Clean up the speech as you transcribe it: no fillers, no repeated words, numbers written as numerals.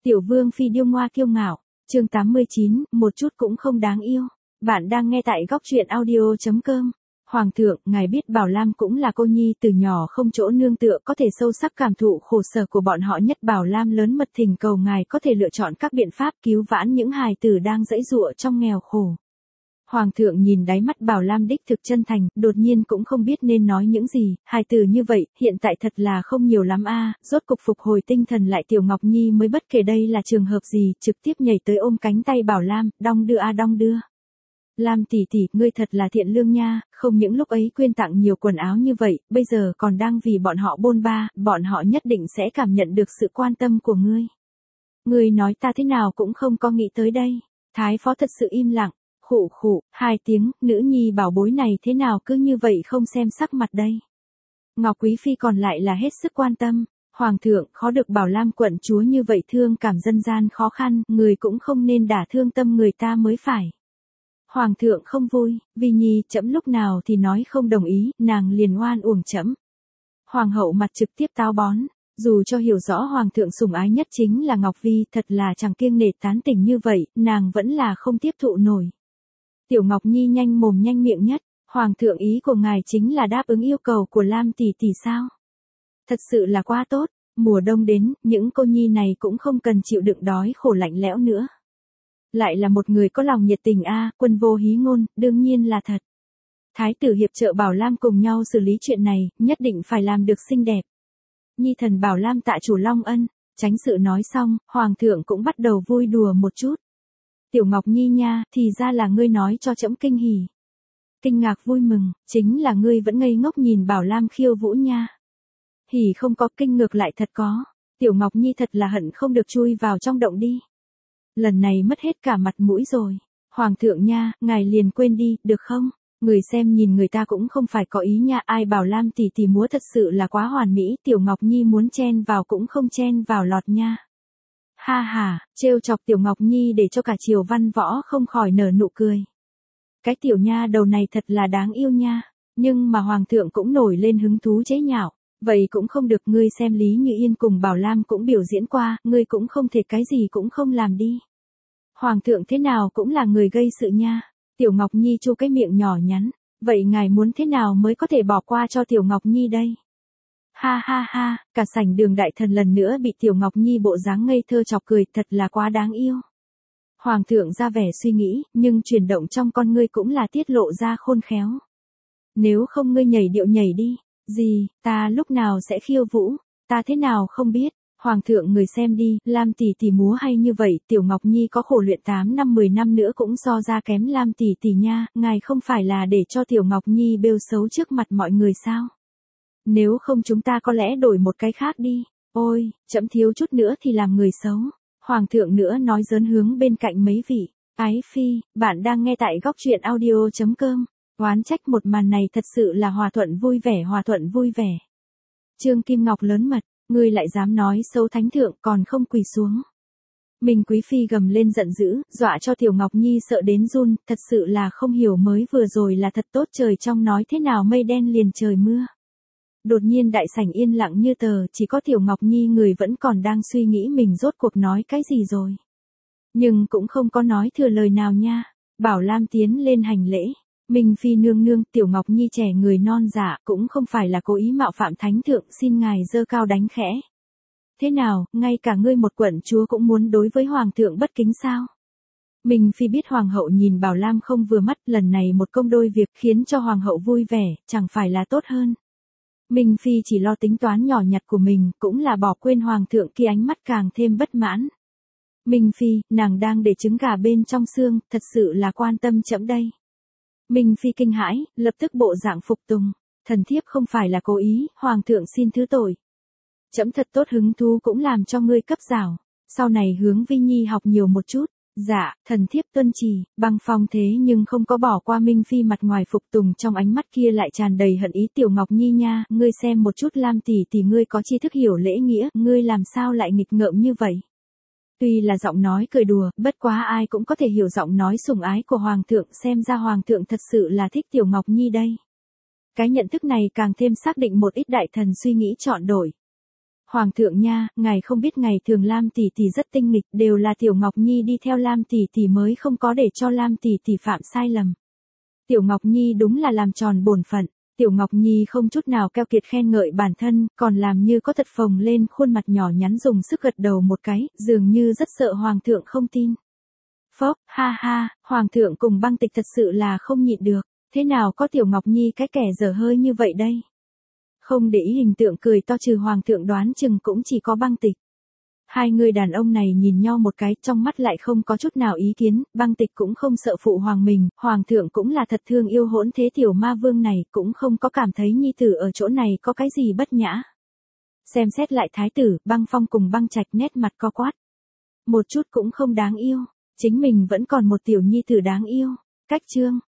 Tiểu vương phi điêu ngoa kiêu ngạo, chương 89, một chút cũng không đáng yêu. Bạn đang nghe tại góc truyện audio.com. Hoàng thượng, ngài biết Bảo Lam cũng là cô nhi từ nhỏ không chỗ nương tựa, có thể sâu sắc cảm thụ khổ sở của bọn họ nhất. Bảo Lam lớn mật thỉnh cầu ngài có thể lựa chọn các biện pháp cứu vãn những hài tử đang giãy giụa trong nghèo khổ. Hoàng thượng nhìn đáy mắt Bảo Lam đích thực chân thành, đột nhiên cũng không biết nên nói những gì. Hài tử như vậy, hiện tại thật là không nhiều lắm a. Rốt cục phục hồi tinh thần lại Tiểu Ngọc Nhi mới bất kể đây là trường hợp gì, trực tiếp nhảy tới ôm cánh tay Bảo Lam, đong đưa a đong đưa. Lam tỷ tỷ, ngươi thật là thiện lương nha, không những lúc ấy quyên tặng nhiều quần áo như vậy, bây giờ còn đang vì bọn họ bôn ba, bọn họ nhất định sẽ cảm nhận được sự quan tâm của ngươi. Ngươi nói ta thế nào cũng không có nghĩ tới đây. Thái phó thật sự im lặng. Khụ khụ, 2 tiếng, nữ nhi bảo bối này thế nào cứ như vậy không xem sắc mặt đây. Ngọc Quý Phi còn lại là hết sức quan tâm. Hoàng thượng, khó được Bảo Lam quận chúa như vậy thương cảm dân gian khó khăn, người cũng không nên đả thương tâm người ta mới phải. Hoàng thượng không vui, vì nhi trẫm lúc nào thì nói không đồng ý, nàng liền oan uổng trẫm. Hoàng hậu mặt trực tiếp táo bón. Dù cho hiểu rõ hoàng thượng sủng ái nhất chính là Ngọc Vi, thật là chẳng kiêng nể tán tỉnh như vậy, nàng vẫn là không tiếp thụ nổi. Tiểu Ngọc Nhi nhanh mồm nhanh miệng nhất, hoàng thượng ý của ngài chính là đáp ứng yêu cầu của Lam tỷ tỷ sao? Thật sự là quá tốt, mùa đông đến, những cô nhi này cũng không cần chịu đựng đói khổ lạnh lẽo nữa. Lại là một người có lòng nhiệt tình a, quân vô hí ngôn, đương nhiên là thật. Thái tử hiệp trợ Bảo Lam cùng nhau xử lý chuyện này, nhất định phải làm được xinh đẹp. Nhi thần Bảo Lam tạ chủ long ân. Chánh sự nói xong, hoàng thượng cũng bắt đầu vui đùa một chút. Tiểu Ngọc Nhi nha, thì ra là ngươi nói cho trẫm kinh hỉ. Kinh ngạc vui mừng, chính là ngươi vẫn ngây ngốc nhìn Bảo Lam khiêu vũ nha. Hỉ không có, kinh ngược lại thật có. Tiểu Ngọc Nhi thật là hận không được chui vào trong động đi. Lần này mất hết cả mặt mũi rồi. Hoàng thượng nha, ngài liền quên đi, được không? Người xem nhìn người ta cũng không phải có ý nha, ai bảo Lam tỷ tỷ múa thật sự là quá hoàn mỹ, Tiểu Ngọc Nhi muốn chen vào cũng không chen vào lọt nha. Ha ha, trêu chọc Tiểu Ngọc Nhi để cho cả triều văn võ không khỏi nở nụ cười. Cái tiểu nha đầu này thật là đáng yêu nha, nhưng mà hoàng thượng cũng nổi lên hứng thú chế nhạo, vậy cũng không được, ngươi xem Lý Như Yên cùng Bảo Lam cũng biểu diễn qua, ngươi cũng không thể cái gì cũng không làm đi. Hoàng thượng thế nào cũng là người gây sự nha. Tiểu Ngọc Nhi chu cái miệng nhỏ nhắn, vậy ngài muốn thế nào mới có thể bỏ qua cho Tiểu Ngọc Nhi đây? Ha ha ha, cả sảnh đường đại thần lần nữa bị Tiểu Ngọc Nhi bộ dáng ngây thơ chọc cười, thật là quá đáng yêu. Hoàng thượng ra vẻ suy nghĩ, nhưng chuyển động trong con ngươi cũng là tiết lộ ra khôn khéo. Nếu không ngươi nhảy điệu nhảy đi. Gì, ta lúc nào sẽ khiêu vũ, ta thế nào không biết. Hoàng thượng người xem đi, Lam tỷ tỷ múa hay như vậy, Tiểu Ngọc Nhi có khổ luyện 8 năm 10 năm nữa cũng so ra kém Lam tỷ tỷ nha, ngài không phải là để cho Tiểu Ngọc Nhi bêu xấu trước mặt mọi người sao? Nếu không chúng ta có lẽ đổi một cái khác đi. Ôi, trẫm thiếu chút nữa thì làm người xấu. Hoàng thượng nữa nói giỡn hướng bên cạnh mấy vị. Ái phi, bạn đang nghe tại góc truyện audio.com. Oán trách một màn này thật sự là hòa thuận vui vẻ. Trương Kim Ngọc lớn mật, ngươi lại dám nói xấu thánh thượng còn không quỳ xuống. Mình Quý Phi gầm lên giận dữ, dọa cho Tiểu Ngọc Nhi sợ đến run, thật sự là không hiểu mới vừa rồi là thật tốt trời trong nói thế nào mây đen liền trời mưa. Đột nhiên đại sảnh yên lặng như tờ, chỉ có Tiểu Ngọc Nhi người vẫn còn đang suy nghĩ mình rốt cuộc nói cái gì rồi. Nhưng cũng không có nói thừa lời nào nha. Bảo Lam tiến lên hành lễ. Minh Phi nương nương, Tiểu Ngọc Nhi trẻ người non dạ, cũng không phải là cố ý mạo phạm thánh thượng, xin ngài giơ cao đánh khẽ. Thế nào, ngay cả ngươi một quận chúa cũng muốn đối với hoàng thượng bất kính sao? Minh Phi biết hoàng hậu nhìn Bảo Lam không vừa mắt, lần này một công đôi việc khiến cho hoàng hậu vui vẻ, chẳng phải là tốt hơn. Minh Phi chỉ lo tính toán nhỏ nhặt của mình, cũng là bỏ quên hoàng thượng kia ánh mắt càng thêm bất mãn. Minh Phi, nàng đang để trứng gà bên trong xương, thật sự là quan tâm trẫm đây. Minh Phi kinh hãi, lập tức bộ dạng phục tùng. Thần thiếp không phải là cố ý, hoàng thượng xin thứ tội. Trẫm thật tốt hứng thú cũng làm cho ngươi cấp giảo. Sau này hướng Vi Nhi học nhiều một chút. Dạ, thần thiếp tuân chỉ, băng phong thế nhưng không có bỏ qua Minh Phi mặt ngoài phục tùng, trong ánh mắt kia lại tràn đầy hận ý. Tiểu Ngọc Nhi nha, ngươi xem một chút Lam tỷ tỷ ngươi có tri thức hiểu lễ nghĩa, ngươi làm sao lại nghịch ngợm như vậy? Tuy là giọng nói cười đùa, bất quá ai cũng có thể hiểu giọng nói sủng ái của hoàng thượng, xem ra hoàng thượng thật sự là thích Tiểu Ngọc Nhi đây. Cái nhận thức này càng thêm xác định một ít đại thần suy nghĩ chọn đổi. Hoàng thượng nha, ngài không biết ngày thường Lam tỷ tỷ rất tinh nghịch, đều là Tiểu Ngọc Nhi đi theo Lam tỷ tỷ mới không có để cho Lam tỷ tỷ phạm sai lầm. Tiểu Ngọc Nhi đúng là làm tròn bổn phận. Tiểu Ngọc Nhi không chút nào keo kiệt khen ngợi bản thân, còn làm như có thật phồng lên khuôn mặt nhỏ nhắn dùng sức gật đầu một cái, dường như rất sợ Hoàng thượng không tin. Phốc, ha ha, Hoàng thượng cùng Băng Tịch thật sự là không nhịn được, thế nào có Tiểu Ngọc Nhi cái kẻ dở hơi như vậy đây? Không để ý hình tượng cười to trừ Hoàng thượng đoán chừng cũng chỉ có Băng Tịch. Hai người đàn ông này nhìn nhau một cái, trong mắt lại không có chút nào ý kiến, Băng Tịch cũng không sợ phụ hoàng mình, Hoàng thượng cũng là thật thương yêu hỗn thế tiểu ma vương này, cũng không có cảm thấy nhi tử ở chỗ này có cái gì bất nhã. Xem xét lại thái tử, Băng Phong cùng Băng Trạch nét mặt co quát. Một chút cũng không đáng yêu, chính mình vẫn còn một tiểu nhi tử đáng yêu. Cách chương